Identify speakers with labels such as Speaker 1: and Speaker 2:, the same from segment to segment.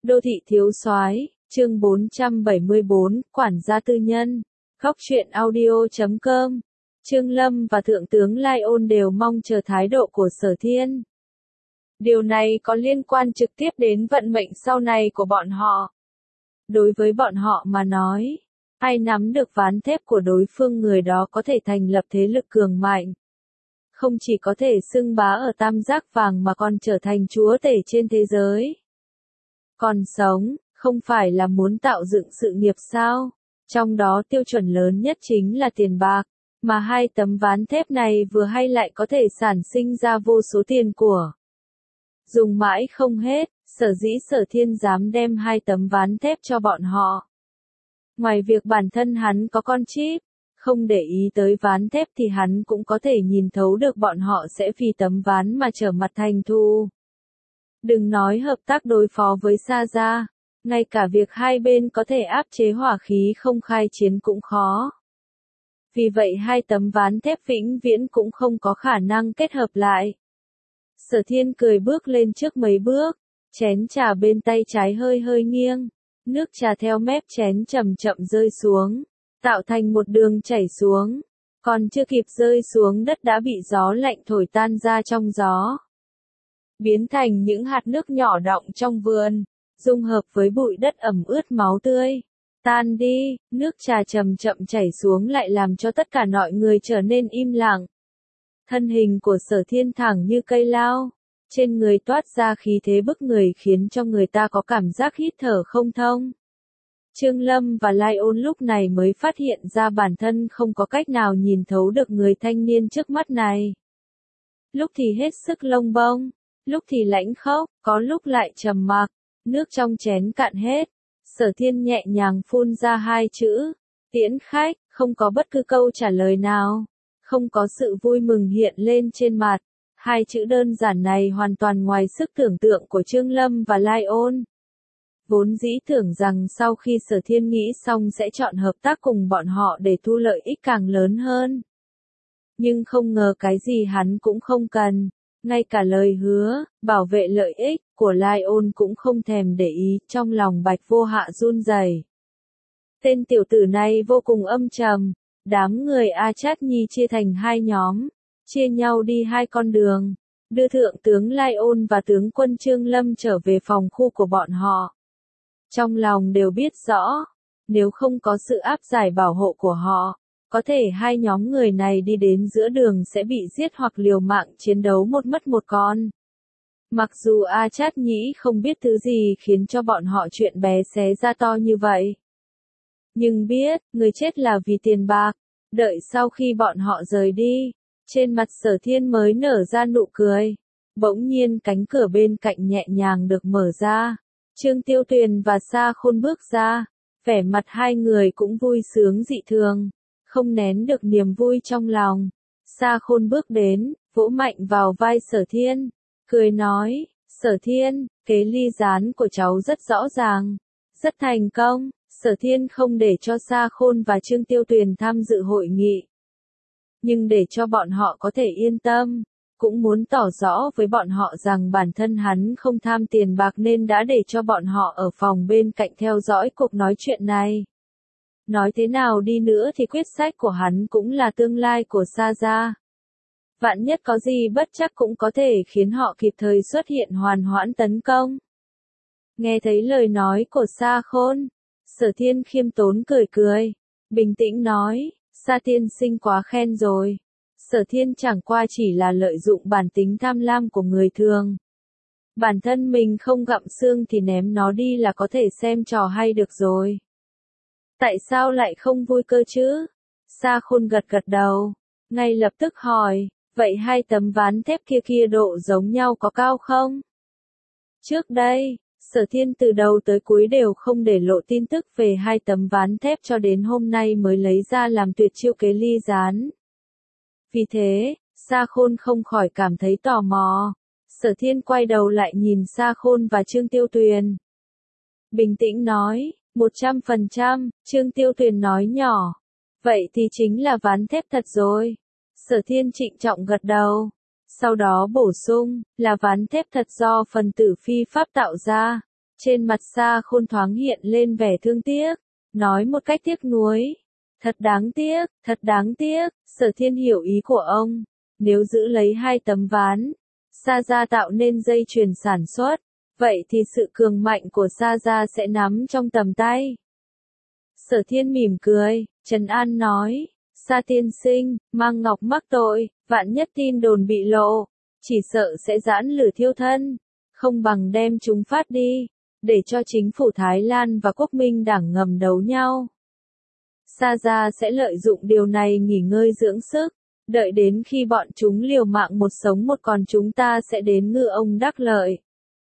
Speaker 1: Đô thị thiếu soái, chương 474, quản gia tư nhân. Góc truyện audio.com. Trương Lâm và Thượng tướng Lai Ôn đều mong chờ thái độ của Sở Thiên. Điều này có liên quan trực tiếp đến vận mệnh sau này của bọn họ. Đối với bọn họ mà nói, ai nắm được ván thép của đối phương người đó có thể thành lập thế lực cường mạnh. Không chỉ có thể xưng bá ở tam giác vàng mà còn trở thành chúa tể trên thế giới. Còn sống, không phải là muốn tạo dựng sự nghiệp sao? Trong đó tiêu chuẩn lớn nhất chính là tiền bạc, mà hai tấm ván thép này vừa hay lại có thể sản sinh ra vô số tiền của. Dùng mãi không hết, sở dĩ Sở Thiên dám đem hai tấm ván thép cho bọn họ. Ngoài việc bản thân hắn có con chip, không để ý tới ván thép thì hắn cũng có thể nhìn thấu được bọn họ sẽ vì tấm ván mà trở mặt thành thù. Đừng nói hợp tác đối phó với Sa Gia, ngay cả việc hai bên có thể áp chế hỏa khí không khai chiến cũng khó. Vì vậy hai tấm ván thép vĩnh viễn cũng không có khả năng kết hợp lại. Sở Thiên cười bước lên trước mấy bước, chén trà bên tay trái hơi hơi nghiêng, nước trà theo mép chén chậm chậm rơi xuống, tạo thành một đường chảy xuống, còn chưa kịp rơi xuống đất đã bị gió lạnh thổi tan ra trong gió. Biến thành những hạt nước nhỏ đọng trong vườn, dung hợp với bụi đất ẩm ướt máu tươi. Tan đi, nước trà chậm chậm chảy xuống lại làm cho tất cả mọi người trở nên im lặng. Thân hình của Sở Thiên thẳng như cây lao, trên người toát ra khí thế bức người khiến cho người ta có cảm giác hít thở không thông. Trương Lâm và Lai Ôn lúc này mới phát hiện ra bản thân không có cách nào nhìn thấu được người thanh niên trước mắt này. Lúc thì hết sức lông bông, lúc thì lãnh khốc, có lúc lại trầm mặc, nước trong chén cạn hết. Sở Thiên nhẹ nhàng phun ra hai chữ, tiễn khách, không có bất cứ câu trả lời nào, không có sự vui mừng hiện lên trên mặt. Hai chữ đơn giản này hoàn toàn ngoài sức tưởng tượng của Trương Lâm và Lai Ôn. Vốn dĩ tưởng rằng sau khi Sở Thiên nghĩ xong sẽ chọn hợp tác cùng bọn họ để thu lợi ích càng lớn hơn. Nhưng không ngờ cái gì hắn cũng không cần. Ngay cả lời hứa, bảo vệ lợi ích của Lai Ôn cũng không thèm để ý, trong lòng Bạch Vô Hạ run rẩy. Tên tiểu tử này vô cùng âm trầm, đám người A Chát Nhi chia thành hai nhóm, chia nhau đi hai con đường, đưa Thượng tướng Lai Ôn và tướng quân Trương Lâm trở về phòng khu của bọn họ. Trong lòng đều biết rõ, nếu không có sự áp giải bảo hộ của họ, có thể hai nhóm người này đi đến giữa đường sẽ bị giết hoặc liều mạng chiến đấu một mất một con. Mặc dù A Chát Nhĩ không biết thứ gì khiến cho bọn họ chuyện bé xé ra to như vậy. Nhưng biết, người chết là vì tiền bạc. Đợi sau khi bọn họ rời đi, trên mặt Sở Thiên mới nở ra nụ cười. Bỗng nhiên cánh cửa bên cạnh nhẹ nhàng được mở ra. Trương Tiêu Tuyền và Sa Khôn bước ra. Vẻ mặt hai người cũng vui sướng dị thường. Không nén được niềm vui trong lòng. Sa Khôn bước đến, vỗ mạnh vào vai Sở Thiên, cười nói, Sở Thiên, kế ly gián của cháu rất rõ ràng, rất thành công. Sở Thiên không để cho Sa Khôn và Trương Tiêu Tuyền tham dự hội nghị. Nhưng để cho bọn họ có thể yên tâm, cũng muốn tỏ rõ với bọn họ rằng bản thân hắn không tham tiền bạc nên đã để cho bọn họ ở phòng bên cạnh theo dõi cuộc nói chuyện này. Nói thế nào đi nữa thì quyết sách của hắn cũng là tương lai của Sa Gia. Vạn nhất có gì bất chắc cũng có thể khiến họ kịp thời xuất hiện hoàn hoãn tấn công. Nghe thấy lời nói của Sa Khôn, Sở Thiên khiêm tốn cười cười, bình tĩnh nói, Sa tiên sinh quá khen rồi. Sở Thiên chẳng qua chỉ là lợi dụng bản tính tham lam của người thường. Bản thân mình không gặm xương thì ném nó đi là có thể xem trò hay được rồi. Tại sao lại không vui cơ chứ? Sa Khôn gật gật đầu, ngay lập tức hỏi, vậy hai tấm ván thép kia độ giống nhau có cao không? Trước đây, Sở Thiên từ đầu tới cuối đều không để lộ tin tức về hai tấm ván thép cho đến hôm nay mới lấy ra làm tuyệt chiêu kế ly gián. Vì thế, Sa Khôn không khỏi cảm thấy tò mò. Sở Thiên quay đầu lại nhìn Sa Khôn và Trương Tiêu Tuyền. Bình tĩnh nói, 100%, Trương Tiêu Tuyền nói nhỏ. Vậy thì chính là ván thép thật rồi. Sở Thiên trịnh trọng gật đầu. Sau đó bổ sung, là ván thép thật do phần tử phi pháp tạo ra. Trên mặt Sa Khôn thoáng hiện lên vẻ thương tiếc, nói một cách tiếc nuối. Thật đáng tiếc, Sở Thiên hiểu ý của ông. Nếu giữ lấy 2 tấm ván, Sa gia tạo nên dây chuyền sản xuất, vậy thì sự cường mạnh của Sa gia sẽ nắm trong tầm tay. Sở Thiên mỉm cười, trấn an nói, Sa tiên sinh, mang ngọc mắc tội, vạn nhất tin đồn bị lộ, chỉ sợ sẽ giãn lửa thiêu thân, không bằng đem chúng phát đi, để cho chính phủ Thái Lan và Quốc Minh Đảng ngầm đấu nhau. Sa gia sẽ lợi dụng điều này nghỉ ngơi dưỡng sức, đợi đến khi bọn chúng liều mạng một sống một còn chúng ta sẽ đến ngư ông đắc lợi.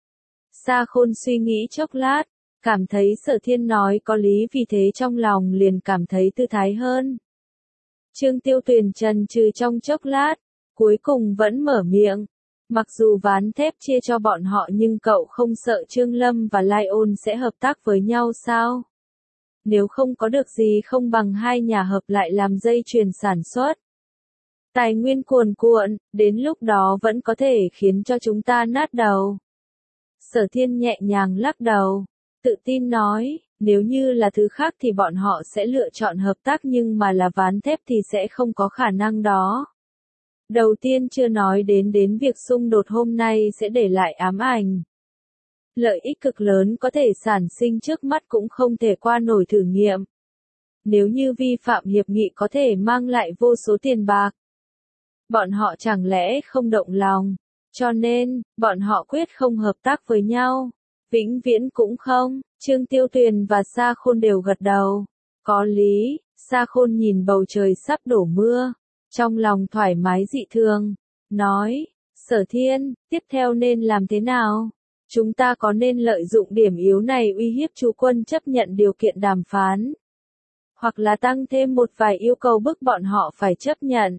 Speaker 1: Sa Khôn suy nghĩ chốc lát, cảm thấy Sở Thiên nói có lý, vì thế trong lòng liền cảm thấy thư thái hơn. Trương Tiêu Tuyền chần chừ trong chốc lát, cuối cùng vẫn mở miệng. Mặc dù ván thép chia cho bọn họ nhưng cậu không sợ Trương Lâm và Lai Ôn sẽ hợp tác với nhau sao? Nếu không có được gì không bằng 2 nhà hợp lại làm dây chuyền sản xuất. Tài nguyên cuồn cuộn, đến lúc đó vẫn có thể khiến cho chúng ta nát đầu. Sở Thiên nhẹ nhàng lắc đầu, tự tin nói, nếu như là thứ khác thì bọn họ sẽ lựa chọn hợp tác nhưng mà là ván thép thì sẽ không có khả năng đó. Đầu tiên chưa nói đến việc xung đột hôm nay sẽ để lại ám ảnh. Lợi ích cực lớn có thể sản sinh trước mắt cũng không thể qua nổi thử nghiệm. Nếu như vi phạm hiệp nghị có thể mang lại vô số tiền bạc, bọn họ chẳng lẽ không động lòng, cho nên, bọn họ quyết không hợp tác với nhau. Vĩnh viễn cũng không. Trương Tiêu Tuyền và Sa Khôn đều gật đầu. Có lý. Sa Khôn nhìn bầu trời sắp đổ mưa, trong lòng thoải mái dị thường, nói, Sở Thiên, tiếp theo nên làm thế nào? Chúng ta có nên lợi dụng điểm yếu này uy hiếp chú quân chấp nhận điều kiện đàm phán? Hoặc là tăng thêm một vài yêu cầu bức bọn họ phải chấp nhận?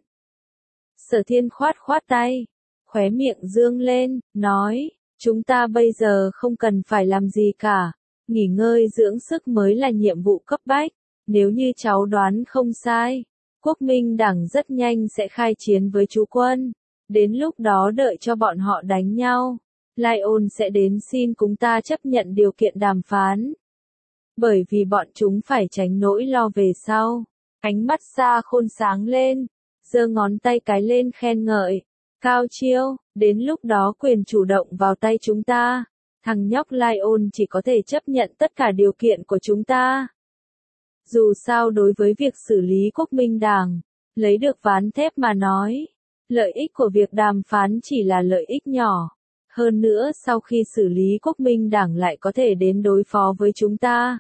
Speaker 1: Sở Thiên khoát khoát tay, khóe miệng dương lên, nói, chúng ta bây giờ không cần phải làm gì cả, nghỉ ngơi dưỡng sức mới là nhiệm vụ cấp bách. Nếu như cháu đoán không sai, Quốc Minh Đảng rất nhanh sẽ khai chiến với chú quân. Đến lúc đó đợi cho bọn họ đánh nhau, Lai Ôn sẽ đến xin chúng ta chấp nhận điều kiện đàm phán. Bởi vì bọn chúng phải tránh nỗi lo về sau. Ánh mắt Sa Khôn sáng lên, giơ ngón tay cái lên khen ngợi. Cao chiêu, đến lúc đó quyền chủ động vào tay chúng ta. Thằng nhóc Lai Ôn chỉ có thể chấp nhận tất cả điều kiện của chúng ta. Dù sao đối với việc xử lý Quốc Minh Đảng, lấy được ván thép mà nói, lợi ích của việc đàm phán chỉ là lợi ích nhỏ. Hơn nữa sau khi xử lý Quốc Minh Đảng lại có thể đến đối phó với chúng ta.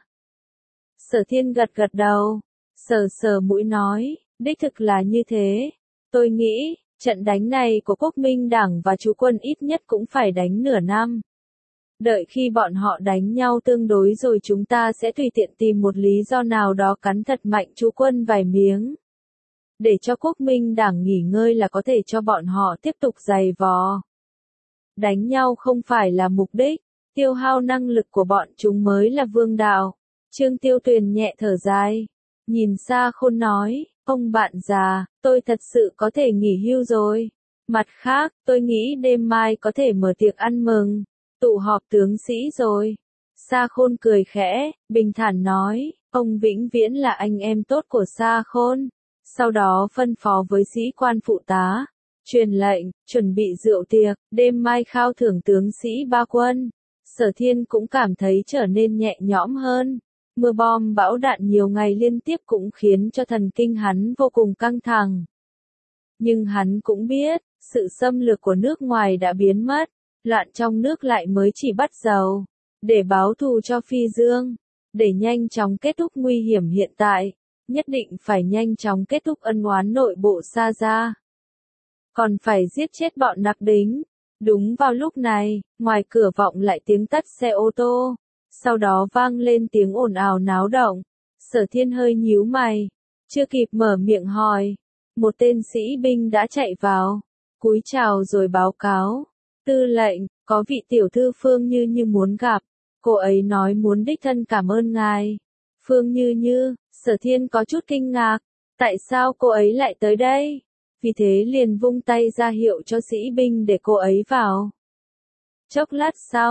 Speaker 1: Sở Thiên gật gật đầu, sờ sờ mũi nói, đích thực là như thế. Tôi nghĩ, trận đánh này của Quốc Minh Đảng và chú quân ít nhất cũng phải đánh nửa năm. Đợi khi bọn họ đánh nhau tương đối rồi chúng ta sẽ tùy tiện tìm một lý do nào đó cắn thật mạnh chú quân vài miếng. Để cho Quốc Minh Đảng nghỉ ngơi là có thể cho bọn họ tiếp tục giày vò. Đánh nhau không phải là mục đích, tiêu hao năng lực của bọn chúng mới là vương đạo. Trương Tiêu Tuyền nhẹ thở dài, nhìn Sa Khôn nói, ông bạn già, tôi thật sự có thể nghỉ hưu rồi. Mặt khác, tôi nghĩ đêm mai có thể mở tiệc ăn mừng, tụ họp tướng sĩ rồi. Sa Khôn cười khẽ, bình thản nói, ông vĩnh viễn là anh em tốt của Sa Khôn. Sau đó phân phó với sĩ quan phụ tá, truyền lệnh, chuẩn bị rượu tiệc, đêm mai khao thưởng tướng sĩ ba quân. Sở Thiên cũng cảm thấy trở nên nhẹ nhõm hơn. Mưa bom bão đạn nhiều ngày liên tiếp cũng khiến cho thần kinh hắn vô cùng căng thẳng. Nhưng hắn cũng biết, sự xâm lược của nước ngoài đã biến mất, loạn trong nước lại mới chỉ bắt đầu. Để báo thù cho Phi Dương, để nhanh chóng kết thúc nguy hiểm hiện tại, nhất định phải nhanh chóng kết thúc ân oán nội bộ Sa gia. Còn phải giết chết bọn nặc đính. Đúng vào lúc này, ngoài cửa vọng lại tiếng tắt xe ô tô. Sau đó vang lên tiếng ồn ào náo động. Sở Thiên hơi nhíu mày, chưa kịp mở miệng hỏi, một tên sĩ binh đã chạy vào, cúi chào rồi báo cáo, tư lệnh, có vị tiểu thư Phương Như Như muốn gặp, cô ấy nói muốn đích thân cảm ơn ngài. Phương Như Như, Sở Thiên có chút kinh ngạc, tại sao cô ấy lại tới đây? Vì thế liền vung tay ra hiệu cho sĩ binh để cô ấy vào. Chốc lát sau,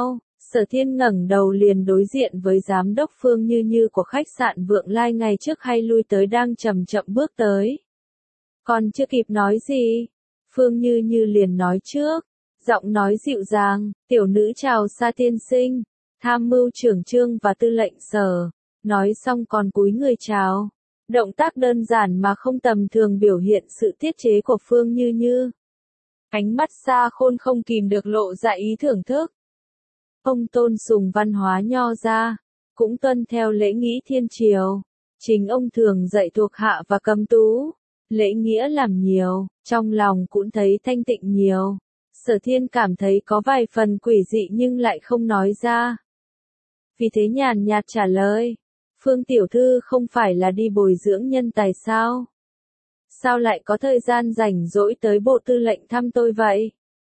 Speaker 1: Sở Thiên ngẩng đầu liền đối diện với giám đốc Phương Như Như của khách sạn Vượng Lai ngày trước hay lui tới đang chậm chậm bước tới. Còn chưa kịp nói gì, Phương Như Như liền nói trước, giọng nói dịu dàng, tiểu nữ chào Sa tiên sinh, tham mưu trưởng Trương và tư lệnh Sở, nói xong còn cúi người chào. Động tác đơn giản mà không tầm thường biểu hiện sự tiết chế của Phương Như Như. Ánh mắt Sa Khôn không kìm được lộ ra ý thưởng thức. Ông tôn sùng văn hóa Nho gia, cũng tuân theo lễ nghĩ thiên triều. Chính ông thường dạy thuộc hạ và cầm tú, lễ nghĩa làm nhiều, trong lòng cũng thấy thanh tịnh nhiều. Sở Thiên cảm thấy có vài phần quỷ dị nhưng lại không nói ra. Vì thế nhàn nhạt trả lời, Phương tiểu thư không phải là đi bồi dưỡng nhân tài sao? Sao lại có thời gian rảnh rỗi tới bộ tư lệnh thăm tôi vậy?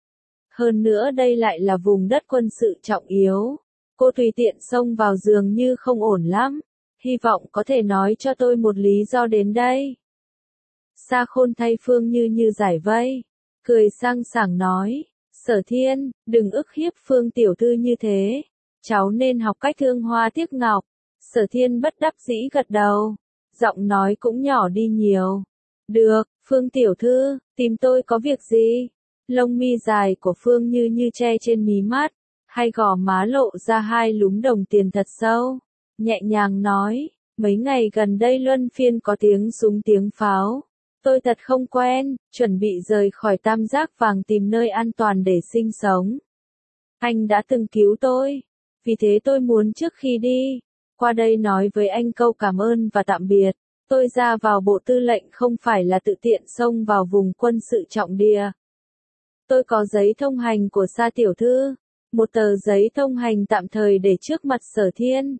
Speaker 1: Hơn nữa đây lại là vùng đất quân sự trọng yếu. Cô tùy tiện xông vào dường như không ổn lắm. Hy vọng có thể nói cho tôi một lý do đến đây. Sa Khôn thay Phương Như Như giải vây. Cười sang sảng nói. Sở Thiên, đừng ức hiếp Phương tiểu thư như thế. Cháu nên học cách thương hoa tiếc ngọc. Sở Thiên bất đắc dĩ gật đầu. Giọng nói cũng nhỏ đi nhiều. Được, Phương tiểu thư, tìm tôi có việc gì? Lông mi dài của Phương Như Như che trên mí mắt, hai gò má lộ ra hai lúm đồng tiền thật sâu. Nhẹ nhàng nói, mấy ngày gần đây luân phiên có tiếng súng tiếng pháo. Tôi thật không quen, chuẩn bị rời khỏi Tam Giác Vàng tìm nơi an toàn để sinh sống. Anh đã từng cứu tôi, vì thế tôi muốn trước khi đi, qua đây nói với anh câu cảm ơn và tạm biệt. Tôi ra vào bộ tư lệnh không phải là tự tiện xông vào vùng quân sự trọng địa. Tôi có giấy thông hành của Sa tiểu thư, một tờ giấy thông hành tạm thời để trước mặt Sở Thiên.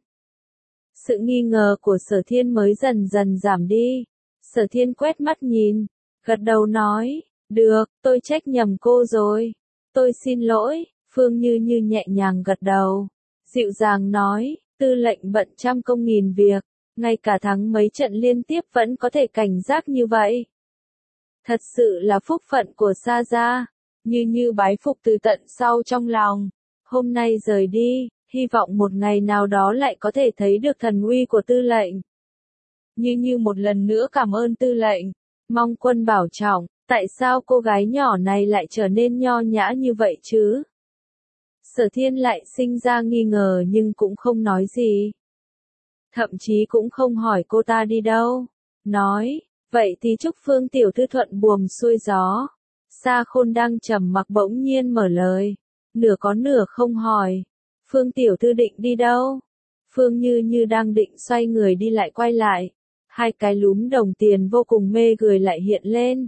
Speaker 1: Sự nghi ngờ của Sở Thiên mới dần dần giảm đi. Sở Thiên quét mắt nhìn, gật đầu nói, được, tôi trách nhầm cô rồi. Tôi xin lỗi, Phương Như Như nhẹ nhàng gật đầu. Dịu dàng nói, tư lệnh bận trăm công nghìn việc, ngay cả thắng mấy trận liên tiếp vẫn có thể cảnh giác như vậy. Thật sự là phúc phận của Sa gia. Như Như bái phục từ tận sau trong lòng. Hôm nay rời đi, hy vọng một ngày nào đó lại có thể thấy được thần uy của tư lệnh. Như Như một lần nữa cảm ơn tư lệnh, mong quân bảo trọng. Tại sao cô gái nhỏ này lại trở nên nho nhã như vậy chứ? Sở Thiên lại sinh ra nghi ngờ nhưng cũng không nói gì. Thậm chí cũng không hỏi cô ta đi đâu. Nói, vậy thì chúc Phương tiểu thư thuận buồm xuôi gió. Sa Khôn đang trầm mặc bỗng nhiên mở lời. Nửa có nửa không hỏi. Phương tiểu thư định đi đâu? Phương Như Như đang định xoay người đi lại quay lại. Hai cái lúm đồng tiền vô cùng mê người lại hiện lên.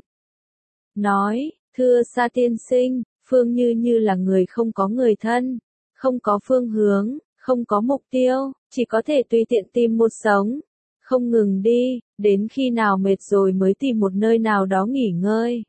Speaker 1: Nói, thưa Sa tiên sinh, Phương Như Như là người không có người thân, không có phương hướng, không có mục tiêu, chỉ có thể tùy tiện tìm một sống, không ngừng đi, đến khi nào mệt rồi mới tìm một nơi nào đó nghỉ ngơi.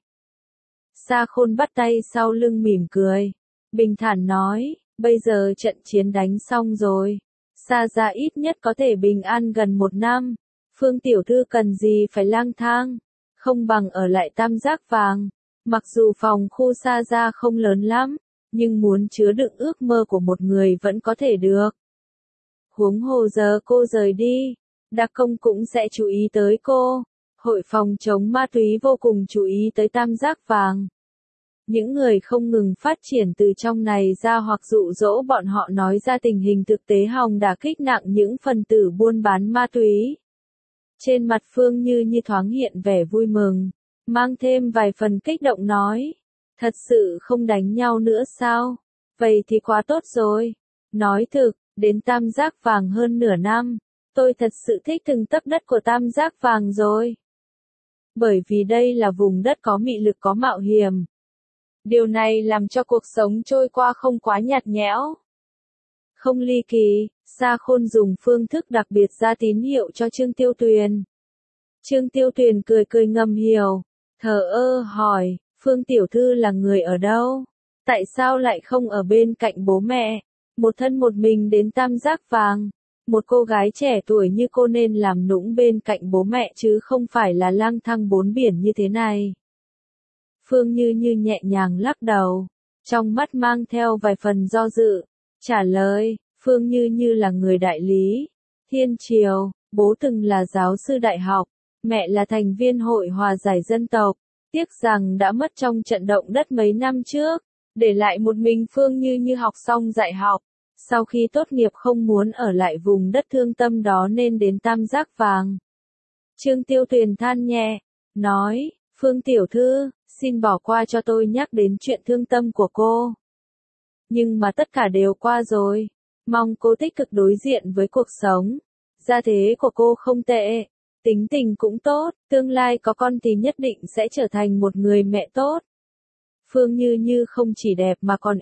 Speaker 1: Sa Khôn bắt tay sau lưng mỉm cười, bình thản nói, bây giờ trận chiến đánh xong rồi, Sa gia ít nhất có thể bình an gần 1 năm, Phương tiểu thư cần gì phải lang thang, không bằng ở lại Tam Giác Vàng. Mặc dù phòng khu Sa gia không lớn lắm, nhưng muốn chứa đựng ước mơ của một người vẫn có thể được. Huống hồ giờ cô rời đi, đặc công cũng sẽ chú ý tới cô. Hội phòng chống ma túy vô cùng chú ý tới Tam Giác Vàng. Những người không ngừng phát triển từ trong này ra hoặc dụ dỗ bọn họ nói ra tình hình thực tế hòng đả kích nặng những phần tử buôn bán ma túy. Trên mặt Phương Như Như thoáng hiện vẻ vui mừng, mang thêm vài phần kích động nói, thật sự không đánh nhau nữa sao? Vậy thì quá tốt rồi. Nói thực, đến Tam Giác Vàng hơn nửa năm, tôi thật sự thích từng tấc đất của Tam Giác Vàng rồi. Bởi vì đây là vùng đất có mị lực có mạo hiểm. Điều này làm cho cuộc sống trôi qua không quá nhạt nhẽo. Không ly kỳ, Sa Khôn dùng phương thức đặc biệt ra tín hiệu cho Trương Tiêu Tuyền. Trương Tiêu Tuyền cười cười ngầm hiểu, thờ ơ hỏi, Phương tiểu thư là người ở đâu? Tại sao lại không ở bên cạnh bố mẹ? Một thân một mình đến Tam Giác Vàng. Một cô gái trẻ tuổi như cô nên làm nũng bên cạnh bố mẹ chứ không phải là lang thang bốn biển như thế này. Phương Như Như nhẹ nhàng lắc đầu, trong mắt mang theo vài phần do dự. Trả lời, Phương Như Như là người đại lý, thiên triều, bố từng là giáo sư đại học, mẹ là thành viên hội hòa giải dân tộc, tiếc rằng đã mất trong trận động đất mấy năm trước, để lại một mình Phương Như Như học xong đại học. Sau khi tốt nghiệp không muốn ở lại vùng đất thương tâm đó nên đến Tam Giác Vàng. Trương Tiêu Tuyền than nhẹ, nói, Phương tiểu thư, xin bỏ qua cho tôi nhắc đến chuyện thương tâm của cô. Nhưng mà tất cả đều qua rồi, mong cô tích cực đối diện với cuộc sống. Gia thế của cô không tệ, tính tình cũng tốt, tương lai có con thì nhất định sẽ trở thành một người mẹ tốt. Phương Như Như không chỉ đẹp mà còn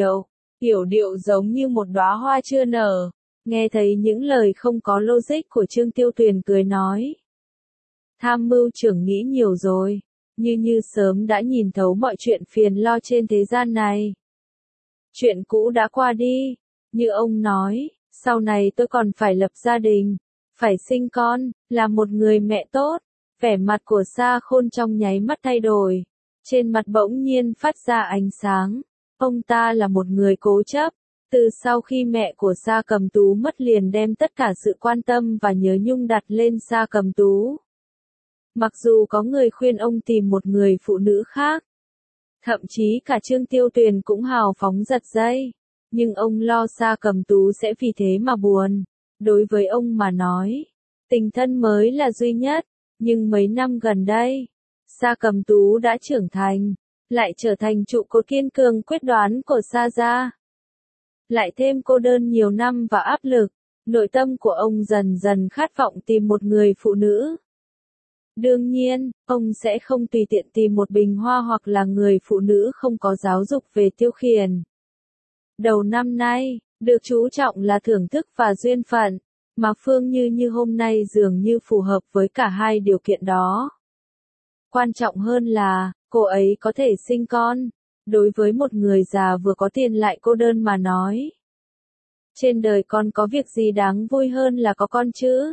Speaker 1: yểu điệu giống như một đóa hoa chưa nở. Nghe thấy những lời không có logic của Trương Tiêu Tuyền cười nói. Tham mưu trưởng nghĩ nhiều rồi, Như Như sớm đã nhìn thấu mọi chuyện phiền lo trên thế gian này. Chuyện cũ đã qua đi, như ông nói, sau này tôi còn phải lập gia đình, phải sinh con, là một người mẹ tốt. Vẻ mặt của Sa Khôn trong nháy mắt thay đổi, trên mặt bỗng nhiên phát ra ánh sáng. Ông ta là một người cố chấp, từ sau khi mẹ của Sa Cầm Tú mất liền đem tất cả sự quan tâm và nhớ nhung đặt lên Sa Cầm Tú. Mặc dù có người khuyên ông tìm một người phụ nữ khác, thậm chí cả Trương Tiêu Tuyền cũng hào phóng giật dây, nhưng ông lo Sa Cầm Tú sẽ vì thế mà buồn. Đối với ông mà nói, tình thân mới là duy nhất, nhưng mấy năm gần đây, Sa Cầm Tú đã trưởng thành, lại trở thành trụ cột kiên cường quyết đoán của Sa gia. Lại thêm cô đơn nhiều năm và áp lực, nội tâm của ông dần dần khát vọng tìm một người phụ nữ. Đương nhiên, ông sẽ không tùy tiện tìm một bình hoa hoặc là người phụ nữ không có giáo dục về tiêu khiển. Đầu năm nay, được chú trọng là thưởng thức và duyên phận, mà Phương Như Như hôm nay dường như phù hợp với cả hai điều kiện đó. Quan trọng hơn là, cô ấy có thể sinh con. Đối với một người già vừa có tiền lại cô đơn mà nói, trên đời còn có việc gì đáng vui hơn là có con chứ?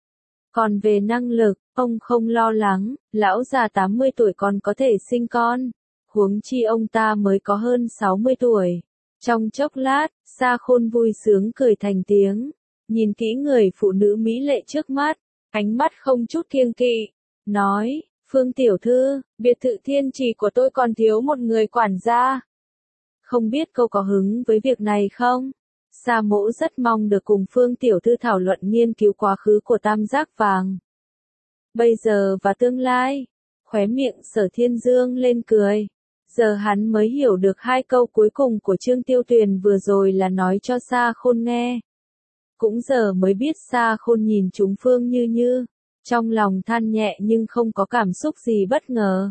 Speaker 1: Còn về năng lực, ông không lo lắng, lão già 80 tuổi còn có thể sinh con, huống chi ông ta mới có hơn 60 tuổi. Trong chốc lát, Sa Khôn vui sướng cười thành tiếng, nhìn kỹ người phụ nữ mỹ lệ trước mắt, ánh mắt không chút kiêng kỵ, nói, Phương tiểu thư, biệt thự Thiên Trì của tôi còn thiếu một người quản gia. Không biết cô có hứng với việc này không? Sa Mỗ rất mong được cùng Phương tiểu thư thảo luận nghiên cứu quá khứ của Tam Giác Vàng. Bây giờ và tương lai, khóe miệng Sở Thiên Dương lên cười. Giờ hắn mới hiểu được hai câu cuối cùng của Trương Tiêu Tuyền vừa rồi là nói cho Sa Khôn nghe. Cũng giờ mới biết Sa Khôn nhìn chúng Phương Như Như, trong lòng than nhẹ nhưng không có cảm xúc gì bất ngờ.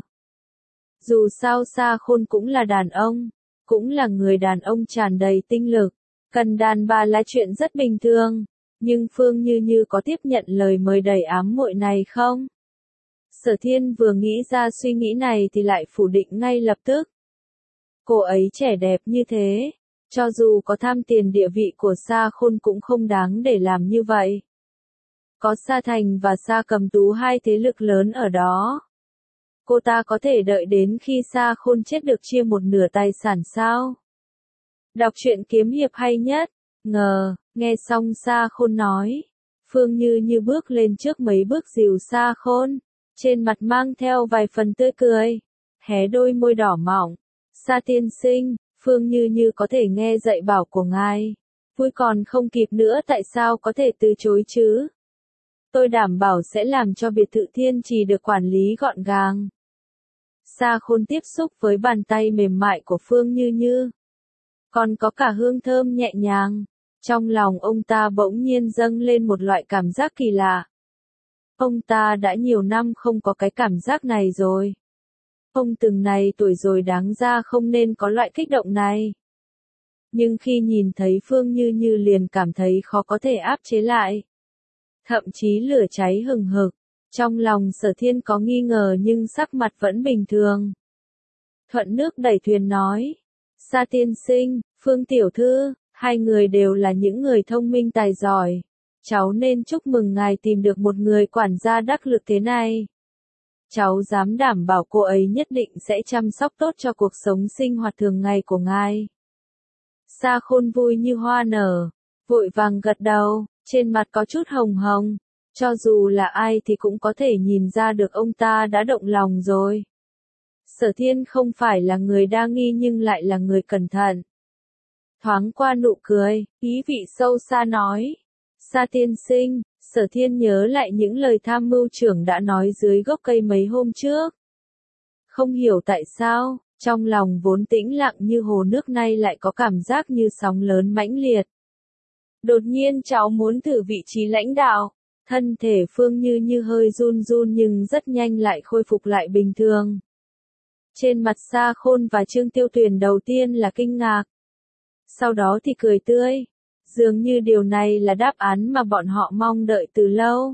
Speaker 1: Dù sao Sa Khôn cũng là đàn ông, cũng là người đàn ông tràn đầy tinh lực, cần đàn bà là chuyện rất bình thường, nhưng Phương Như Như có tiếp nhận lời mời đầy ám muội này không? Sở Thiên vừa nghĩ ra suy nghĩ này thì lại phủ định ngay lập tức. Cô ấy trẻ đẹp như thế, cho dù có tham tiền địa vị của Sa Khôn cũng không đáng để làm như vậy. Có Sa Thành và Sa Cầm Tú hai thế lực lớn ở đó. Cô ta có thể đợi đến khi Sa Khôn chết được chia một nửa tài sản sao? Đọc truyện kiếm hiệp hay nhất, nghe xong Sa Khôn nói. Phương Như Như bước lên trước mấy bước dìu Sa Khôn, trên mặt mang theo vài phần tươi cười, hé đôi môi đỏ mỏng. Sa tiên sinh, Phương Như Như có thể nghe dạy bảo của ngài. Vui còn không kịp nữa tại sao có thể từ chối chứ? Tôi đảm bảo sẽ làm cho biệt thự Thiên Trì được quản lý gọn gàng. Sa Khôn tiếp xúc với bàn tay mềm mại của Phương Như Như. Còn có cả hương thơm nhẹ nhàng. Trong lòng ông ta bỗng nhiên dâng lên một loại cảm giác kỳ lạ. Ông ta đã nhiều năm không có cái cảm giác này rồi. Ông từng này tuổi rồi đáng ra không nên có loại kích động này. Nhưng khi nhìn thấy Phương Như Như liền cảm thấy khó có thể áp chế lại. Thậm chí lửa cháy hừng hực. Trong lòng Sở Thiên có nghi ngờ nhưng sắc mặt vẫn bình thường. Thuận nước đẩy thuyền nói. Sa tiên sinh, Phương tiểu thư, hai người đều là những người thông minh tài giỏi. Cháu nên chúc mừng ngài tìm được một người quản gia đắc lực thế này. Cháu dám đảm bảo cô ấy nhất định sẽ chăm sóc tốt cho cuộc sống sinh hoạt thường ngày của ngài. Sa Khôn vui như hoa nở, vội vàng gật đầu, trên mặt có chút hồng hồng. Cho dù là ai thì cũng có thể nhìn ra được ông ta đã động lòng rồi. Sở Thiên không phải là người đa nghi nhưng lại là người cẩn thận. Thoáng qua nụ cười, ý vị sâu xa nói. Sa tiên sinh, Sở Thiên nhớ lại những lời tham mưu trưởng đã nói dưới gốc cây mấy hôm trước. Không hiểu tại sao, trong lòng vốn tĩnh lặng như hồ nước nay lại có cảm giác như sóng lớn mãnh liệt. Đột nhiên cháu muốn thử vị trí lãnh đạo, thân thể Phương Như hơi run run nhưng rất nhanh lại khôi phục lại bình thường. Trên mặt Sa Khôn và Trương Tiêu Tuyền đầu tiên là kinh ngạc. Sau đó thì cười tươi. Dường như điều này là đáp án mà bọn họ mong đợi từ lâu.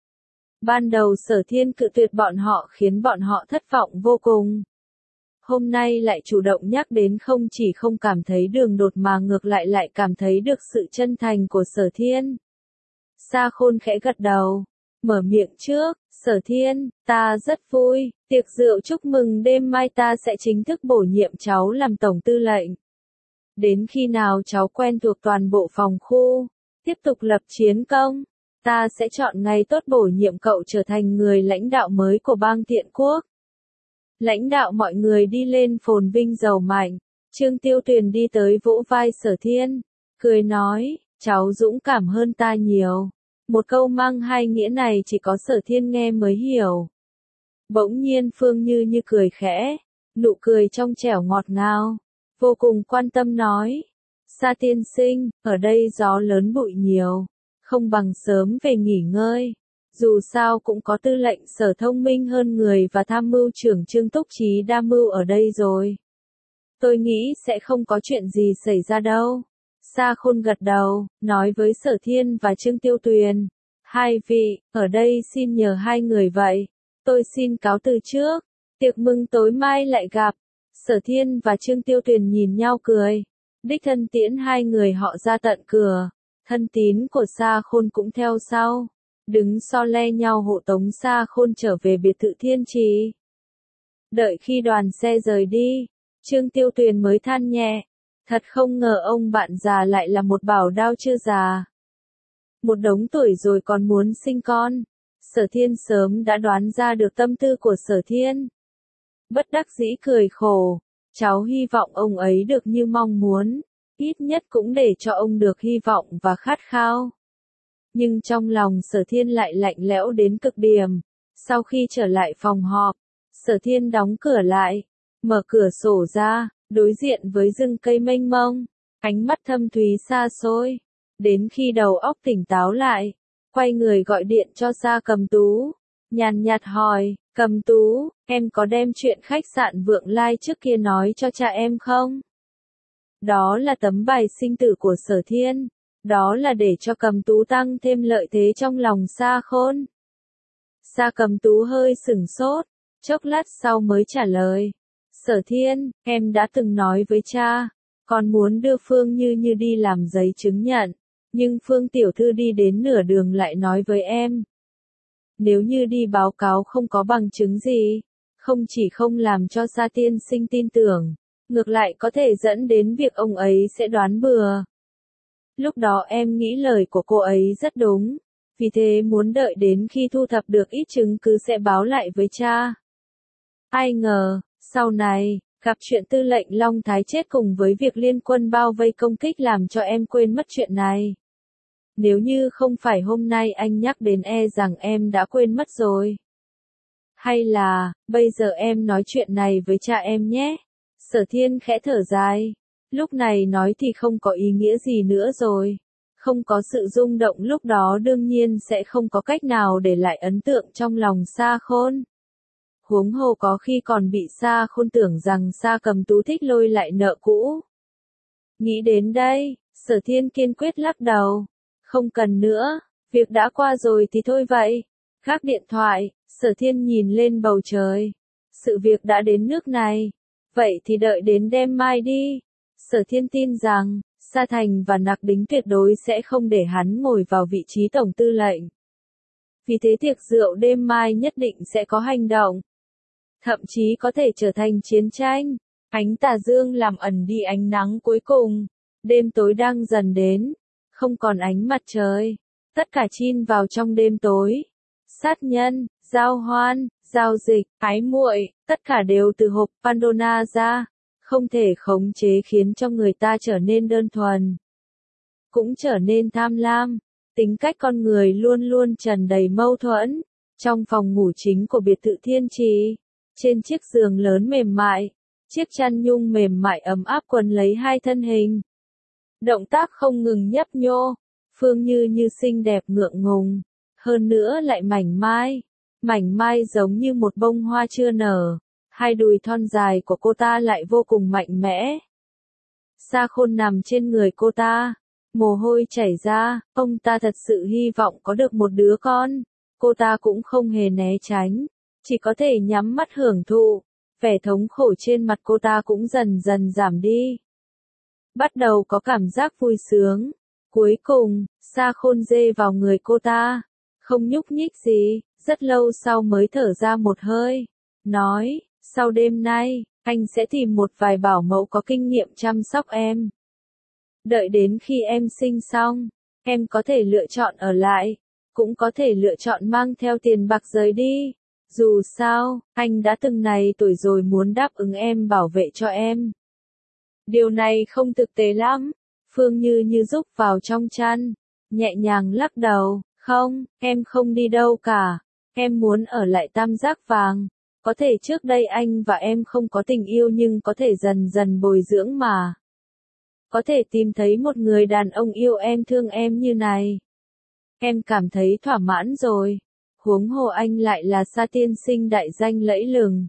Speaker 1: Ban đầu Sở Thiên cự tuyệt bọn họ khiến bọn họ thất vọng vô cùng. Hôm nay lại chủ động nhắc đến không chỉ không cảm thấy đường đột mà ngược lại cảm thấy được sự chân thành của Sở Thiên. Sa Khôn khẽ gật đầu, mở miệng trước, Sở Thiên, ta rất vui, tiệc rượu chúc mừng đêm mai ta sẽ chính thức bổ nhiệm cháu làm tổng tư lệnh. Đến khi nào cháu quen thuộc toàn bộ phòng khu, tiếp tục lập chiến công, ta sẽ chọn ngày tốt bổ nhiệm cậu trở thành người lãnh đạo mới của bang Thiện Quốc. Lãnh đạo mọi người đi lên phồn vinh giàu mạnh, Trương Tiêu Tuyền đi tới vỗ vai Sở Thiên, cười nói, cháu dũng cảm hơn ta nhiều. Một câu mang hai nghĩa này chỉ có Sở Thiên nghe mới hiểu. Bỗng nhiên Phương Như cười khẽ, nụ cười trong trẻo ngọt ngào, vô cùng quan tâm nói, Sa tiên sinh, ở đây gió lớn bụi nhiều, không bằng sớm về nghỉ ngơi. Dù sao cũng có tư lệnh Sở thông minh hơn người và tham mưu trưởng Trương Túc Trí đa mưu ở đây rồi. Tôi nghĩ sẽ không có chuyện gì xảy ra đâu. Sa Khôn gật đầu, nói với Sở Thiên và Trương Tiêu Tuyền. Hai vị, ở đây xin nhờ hai người vậy. Tôi xin cáo từ trước. Tiệc mừng tối mai lại gặp. Sở Thiên và Trương Tiêu Tuyền nhìn nhau cười. Đích thân tiễn hai người họ ra tận cửa. Thân tín của Sa Khôn cũng theo sau. Đứng so le nhau hộ tống Sa Khôn trở về biệt thự Thiên Trì. Đợi khi đoàn xe rời đi, Trương Tiêu Tuyền mới than nhẹ. Thật không ngờ ông bạn già lại là một bảo đao chưa già. Một đống tuổi rồi còn muốn sinh con. Sở Thiên sớm đã đoán ra được tâm tư của Sở Thiên. Bất đắc dĩ cười khổ. Cháu hy vọng ông ấy được như mong muốn. Ít nhất cũng để cho ông được hy vọng và khát khao. Nhưng trong lòng Sở Thiên lại lạnh lẽo đến cực điểm. Sau khi trở lại phòng họp, Sở Thiên đóng cửa lại, mở cửa sổ ra, đối diện với rừng cây mênh mông, ánh mắt thâm thúy xa xôi. Đến khi đầu óc tỉnh táo lại, quay người gọi điện cho Sa Cầm Tú, nhàn nhạt hỏi, Cầm Tú, em có đem chuyện khách sạn Vượng Lai trước kia nói cho cha em không? Đó là tấm bài sinh tử của Sở Thiên. Đó là để cho Cầm Tú tăng thêm lợi thế trong lòng Sa Khôn. Sa Cầm Tú hơi sửng sốt, chốc lát sau mới trả lời. Sở Thiên, em đã từng nói với cha, còn muốn đưa Phương Như đi làm giấy chứng nhận, nhưng Phương tiểu thư đi đến nửa đường lại nói với em. Nếu như đi báo cáo không có bằng chứng gì, không chỉ không làm cho Sa tiên sinh tin tưởng, ngược lại có thể dẫn đến việc ông ấy sẽ đoán bừa. Lúc đó em nghĩ lời của cô ấy rất đúng, vì thế muốn đợi đến khi thu thập được ít chứng cứ sẽ báo lại với cha. Ai ngờ, sau này, gặp chuyện tư lệnh Long Thái chết cùng với việc liên quân bao vây công kích làm cho em quên mất chuyện này. Nếu như không phải hôm nay anh nhắc đến rằng em đã quên mất rồi. Hay là, bây giờ em nói chuyện này với cha em nhé. Sở Thiên khẽ thở dài. Lúc này nói thì không có ý nghĩa gì nữa rồi. Không có sự rung động lúc đó đương nhiên sẽ không có cách nào để lại ấn tượng trong lòng Sa Khôn. Huống hồ có khi còn bị Sa Khôn tưởng rằng Sa Cầm Tú thích lôi lại nợ cũ. Nghĩ đến đây, Sở Thiên kiên quyết lắc đầu. Không cần nữa, việc đã qua rồi thì thôi vậy. Gác điện thoại, Sở Thiên nhìn lên bầu trời. Sự việc đã đến nước này. Vậy thì đợi đến đêm mai đi. Sở Thiên tin rằng, Sa Thành và Nặc Đính tuyệt đối sẽ không để hắn ngồi vào vị trí tổng tư lệnh. Vì thế tiệc rượu đêm mai nhất định sẽ có hành động. Thậm chí có thể trở thành chiến tranh. Ánh tà dương làm ẩn đi ánh nắng cuối cùng. Đêm tối đang dần đến, không còn ánh mặt trời. Tất cả chin vào trong đêm tối. Sát nhân, giao hoan, giao dịch, ái muội, tất cả đều từ hộp Pandora ra. Không thể khống chế khiến cho người ta trở nên đơn thuần. Cũng trở nên tham lam. Tính cách con người luôn luôn tràn đầy mâu thuẫn. Trong phòng ngủ chính của biệt thự Thiên Trì, trên chiếc giường lớn mềm mại, chiếc chăn nhung mềm mại ấm áp quấn lấy hai thân hình. Động tác không ngừng nhấp nhô, Phương Như Như xinh đẹp ngượng ngùng, hơn nữa lại mảnh mai giống như một bông hoa chưa nở, hai đùi thon dài của cô ta lại vô cùng mạnh mẽ. Sa Khôn nằm trên người cô ta, mồ hôi chảy ra, ông ta thật sự hy vọng có được một đứa con, cô ta cũng không hề né tránh, chỉ có thể nhắm mắt hưởng thụ, vẻ thống khổ trên mặt cô ta cũng dần dần giảm đi. Bắt đầu có cảm giác vui sướng. Cuối cùng, Sa Khôn dê vào người cô ta, không nhúc nhích gì, rất lâu sau mới thở ra một hơi, nói, sau đêm nay, anh sẽ tìm một vài bảo mẫu có kinh nghiệm chăm sóc em. Đợi đến khi em sinh xong, em có thể lựa chọn ở lại, cũng có thể lựa chọn mang theo tiền bạc rời đi. Dù sao, anh đã từng này tuổi rồi muốn đáp ứng em bảo vệ cho em. Điều này không thực tế lắm. Phương Như Như rúc vào trong chăn, nhẹ nhàng lắc đầu, không, em không đi đâu cả, em muốn ở lại Tam Giác Vàng, có thể trước đây anh và em không có tình yêu nhưng có thể dần dần bồi dưỡng mà. Có thể tìm thấy một người đàn ông yêu em thương em như này. Em cảm thấy thỏa mãn rồi, huống hồ anh lại là Sa tiên sinh đại danh lẫy lừng.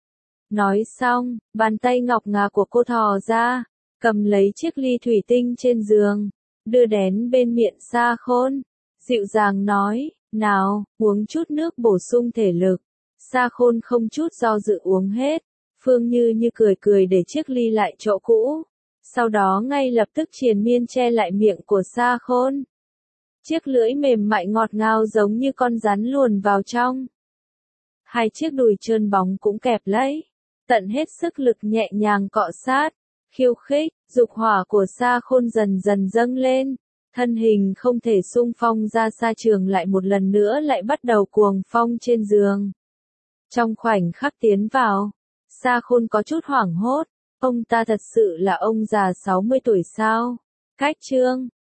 Speaker 1: Nói xong, bàn tay ngọc ngà của cô thò ra, cầm lấy chiếc ly thủy tinh trên giường, đưa đến bên miệng Sa Khôn, dịu dàng nói, nào, uống chút nước bổ sung thể lực. Sa Khôn không chút do dự uống hết, Phương Như Như cười cười để chiếc ly lại chỗ cũ, sau đó ngay lập tức triền miên che lại miệng của Sa Khôn. Chiếc lưỡi mềm mại ngọt ngào giống như con rắn luồn vào trong. Hai chiếc đùi trơn bóng cũng kẹp lấy, tận hết sức lực nhẹ nhàng cọ sát, khiêu khích, dục hỏa của Sa Khôn dần dần dâng lên, thân hình không thể xung phong ra xa trường lại một lần nữa lại bắt đầu cuồng phong trên giường. Trong khoảnh khắc tiến vào, Sa Khôn có chút hoảng hốt, ông ta thật sự là ông già 60 tuổi sao? Cách chương